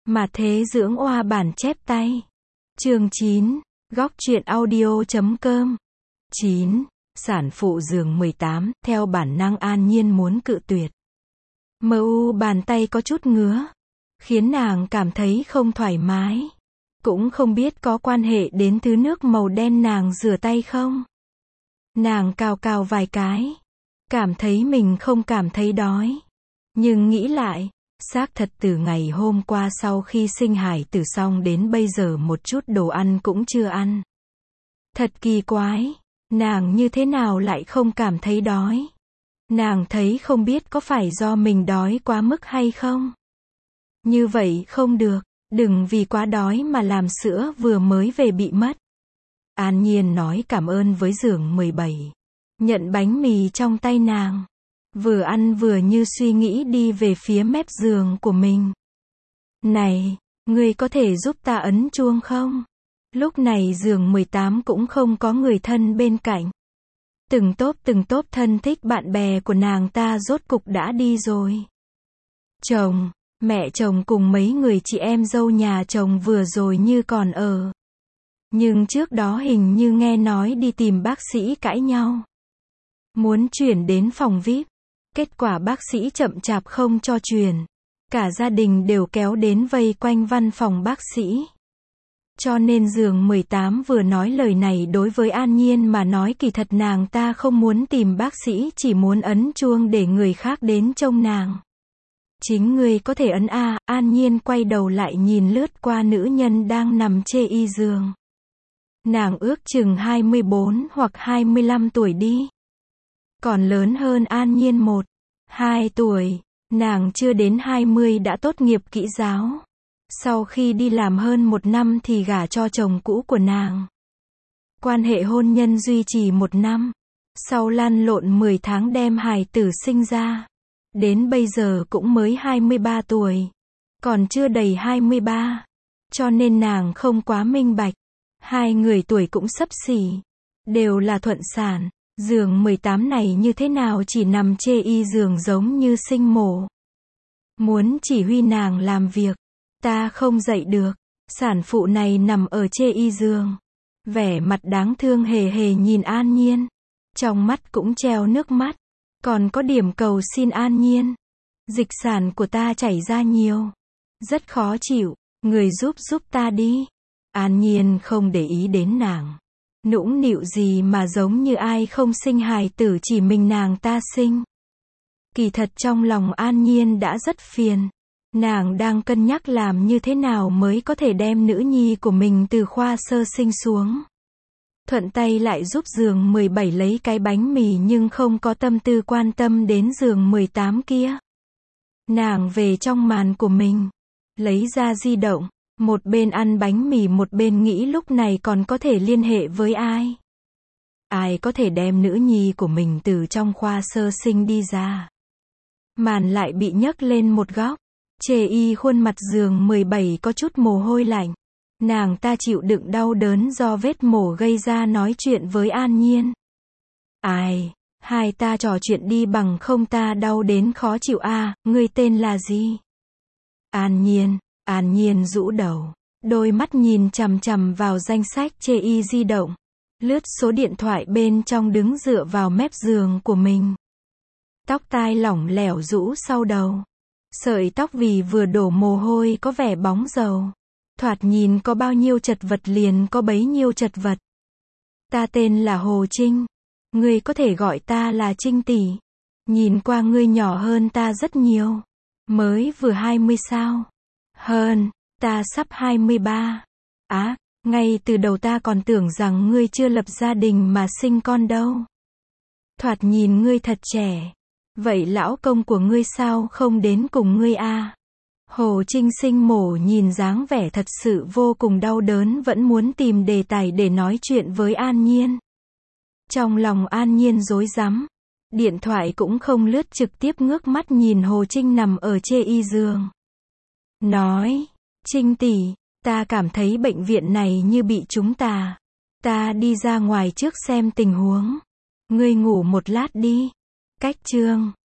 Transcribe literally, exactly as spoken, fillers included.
Mà thế dưỡng oa bản chép tay. Chương chín. Góc truyện audio chấm com. chín. Sản phụ giường mười tám, theo bản năng An Nhiên muốn cự tuyệt. Mờ u bàn tay có chút ngứa, khiến nàng cảm thấy không thoải mái. Cũng không biết có quan hệ đến thứ nước màu đen nàng rửa tay không. Nàng cào cào vài cái, cảm thấy mình không cảm thấy đói. Nhưng nghĩ lại, xác thật từ ngày hôm qua sau khi sinh hải tử xong đến bây giờ một chút đồ ăn cũng chưa ăn. Thật kỳ quái, nàng như thế nào lại không cảm thấy đói. Nàng thấy không biết có phải do mình đói quá mức hay không. Như vậy không được, đừng vì quá đói mà làm sữa vừa mới về bị mất. An Nhiên nói cảm ơn với giường mười bảy. Nhận bánh mì trong tay nàng. Vừa ăn vừa như suy nghĩ đi về phía mép giường của mình. Này, ngươi có thể giúp ta ấn chuông không? Lúc này giường mười tám cũng không có người thân bên cạnh. Từng tốp từng tốp thân thích bạn bè của nàng ta rốt cục đã đi rồi. Chồng, mẹ chồng cùng mấy người chị em dâu nhà chồng vừa rồi như còn ở. Nhưng trước đó hình như nghe nói đi tìm bác sĩ cãi nhau. Muốn chuyển đến phòng vi ai pi. Kết quả bác sĩ chậm chạp không cho chuyển. Cả gia đình đều kéo đến vây quanh văn phòng bác sĩ. Cho nên giường mười tám vừa nói lời này đối với An Nhiên mà nói kỳ thật nàng ta không muốn tìm bác sĩ, chỉ muốn ấn chuông để người khác đến trông nàng. Chính ngươi có thể ấn a. An Nhiên quay đầu lại nhìn lướt qua nữ nhân đang nằm chê y giường. Nàng ước chừng hai mươi bốn hoặc hai mươi lăm tuổi đi. Còn lớn hơn An Nhiên một, hai tuổi, nàng chưa đến hai mươi đã tốt nghiệp kỹ giáo. Sau khi đi làm hơn một năm thì gả cho chồng cũ của nàng. Quan hệ hôn nhân duy trì một năm. Sau lăn lộn mười tháng đem hài tử sinh ra. Đến bây giờ cũng mới hai mươi ba tuổi. Còn chưa đầy hai mươi ba. Cho nên nàng không quá minh bạch. Hai người tuổi cũng xấp xỉ. Đều là thuận sản. Giường mười tám này như thế nào chỉ nằm chê y giường giống như sinh mổ. Muốn chỉ huy nàng làm việc. Ta không dậy được. Sản phụ này nằm ở chê y giường. Vẻ mặt đáng thương hề hề nhìn An Nhiên. Trong mắt cũng treo nước mắt. Còn có điểm cầu xin An Nhiên. Dịch sản của ta chảy ra nhiều. Rất khó chịu. Người giúp giúp ta đi. An Nhiên không để ý đến nàng. Nũng nịu gì mà giống như ai không sinh hài tử chỉ mình nàng ta sinh. Kỳ thật trong lòng An Nhiên đã rất phiền. Nàng đang cân nhắc làm như thế nào mới có thể đem nữ nhi của mình từ khoa sơ sinh xuống. Thuận tay lại giúp giường mười bảy lấy cái bánh mì nhưng không có tâm tư quan tâm đến giường mười tám kia. Nàng về trong màn của mình. Lấy ra di động. Một bên ăn bánh mì một bên nghĩ lúc này còn có thể liên hệ với ai. Ai có thể đem nữ nhi của mình từ trong khoa sơ sinh đi ra. Màn lại bị nhấc lên một góc. Chê y khuôn mặt giường mười bảy có chút mồ hôi lạnh. Nàng ta chịu đựng đau đớn do vết mổ gây ra nói chuyện với An Nhiên. Ai, hai ta trò chuyện đi bằng không ta đau đến khó chịu a. À, ngươi tên là gì? An Nhiên. An Nhiên rũ đầu. Đôi mắt nhìn chằm chằm vào danh sách chê y di động. Lướt số điện thoại bên trong đứng dựa vào mép giường của mình. Tóc tai lỏng lẻo rũ sau đầu. Sợi tóc vì vừa đổ mồ hôi có vẻ bóng dầu. Thoạt nhìn có bao nhiêu chật vật liền có bấy nhiêu chật vật. Ta tên là Hồ Trinh. Ngươi có thể gọi ta là Trinh tỷ. Nhìn qua ngươi nhỏ hơn ta rất nhiều. Mới vừa hai mươi sao? Hơn, ta sắp hai mươi ba. Á, à, ngay từ đầu ta còn tưởng rằng ngươi chưa lập gia đình mà sinh con đâu. Thoạt nhìn ngươi thật trẻ. Vậy lão công của ngươi sao không đến cùng ngươi a? À? Hồ Trinh sinh mổ nhìn dáng vẻ thật sự vô cùng đau đớn vẫn muốn tìm đề tài để nói chuyện với An Nhiên. Trong lòng An Nhiên rối rắm. Điện thoại cũng không lướt trực tiếp ngước mắt nhìn Hồ Trinh nằm ở chê y giường. Nói, Trinh tỷ, ta cảm thấy bệnh viện này như bị chúng ta. Ta đi ra ngoài trước xem tình huống. Ngươi ngủ một lát đi. Cách chương.